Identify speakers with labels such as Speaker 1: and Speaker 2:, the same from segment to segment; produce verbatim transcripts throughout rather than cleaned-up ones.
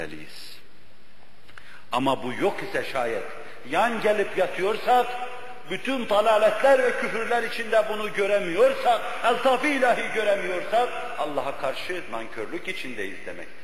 Speaker 1: etmeliyiz. Ama bu yok ise şayet, yan gelip yatıyorsak, bütün dalaletler ve küfürler içinde bunu göremiyorsak, eltaf-ı ilahi göremiyorsak, Allah'a karşı nankörlük içindeyiz demektir.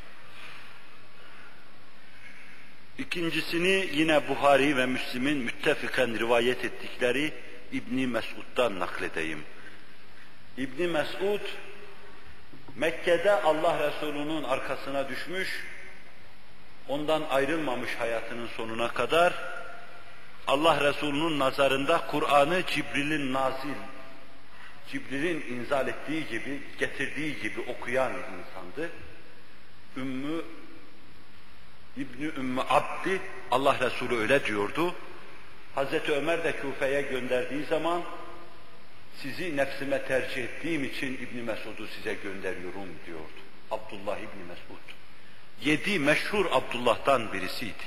Speaker 1: İkincisini yine Buhari ve Müslim'in müttefiken rivayet ettikleri İbn Mesud'dan nakledeyim. İbn Mesud, Mekke'de Allah Resulü'nün arkasına düşmüş, ondan ayrılmamış hayatının sonuna kadar, Allah Resulü'nün nazarında Kur'an'ı Cibril'in nazil, Cibril'in inzal ettiği gibi, getirdiği gibi okuyan insandı. Ümmü, İbni Ümmü Abdi, Allah Resulü öyle diyordu. Hazreti Ömer de Küfe'ye gönderdiği zaman, sizi nefsime tercih ettiğim için İbn Mesud'u size gönderiyorum diyordu. Abdullah İbni Mesud. Yedi meşhur Abdullah'tan birisiydi.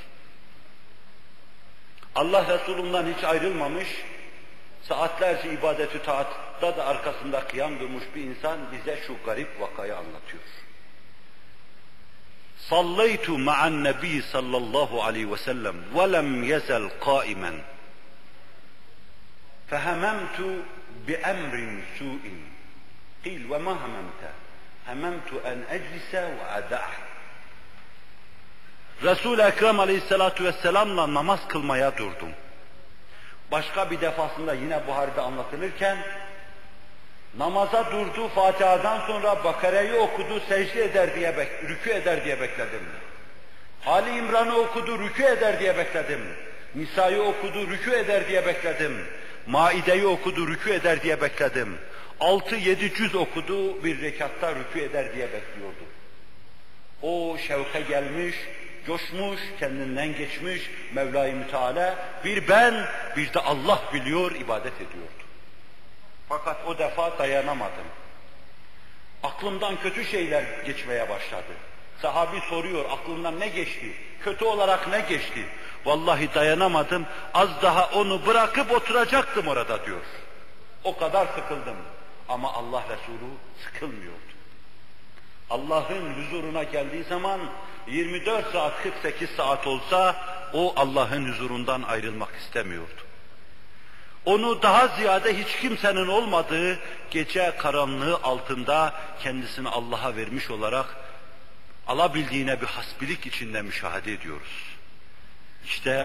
Speaker 1: Allah Resulü'nden hiç ayrılmamış, saatlerce ibadeti taatta da arkasında kıyam durmuş bir insan bize şu garip vakayı anlatıyor. Sallaytu ma'an nebi sallallahu aleyhi ve sellem ve lem yezel qaimen fehememtu bi emrin su'in qil ve ma hememte hememtu en eclise ve ada'h. Resul-i Ekrem aleyhissalatu vesselam'la namaz kılmaya durdum. Başka bir defasında yine Buhari'de anlatılırken, namaza durdu, Fatiha'dan sonra Bakara'yı okudu, secde eder diye, rükû eder diye bekledim. Ali İmran'ı okudu, rükû eder diye bekledim. Nisa'yı okudu, rükû eder diye bekledim. Maide'yi okudu, rükû eder diye bekledim. Altı yedi cüz okudu, bir rekatta rükû eder diye bekliyordu. O şevke gelmiş, coşmuş, kendinden geçmiş Mevla-i Müteala, bir ben, bir de Allah biliyor, ibadet ediyordu. Fakat o defa dayanamadım. Aklımdan kötü şeyler geçmeye başladı. Sahabi soruyor, aklımdan ne geçti? Kötü olarak ne geçti? Vallahi dayanamadım, az daha onu bırakıp oturacaktım orada diyor. O kadar sıkıldım. Ama Allah Resulü sıkılmıyordu. Allah'ın huzuruna geldiği zaman yirmi dört saat, kırk sekiz saat olsa o Allah'ın huzurundan ayrılmak istemiyordu. Onu daha ziyade hiç kimsenin olmadığı gece karanlığı altında kendisini Allah'a vermiş olarak alabildiğine bir hasbilik içinde müşahede ediyoruz. İşte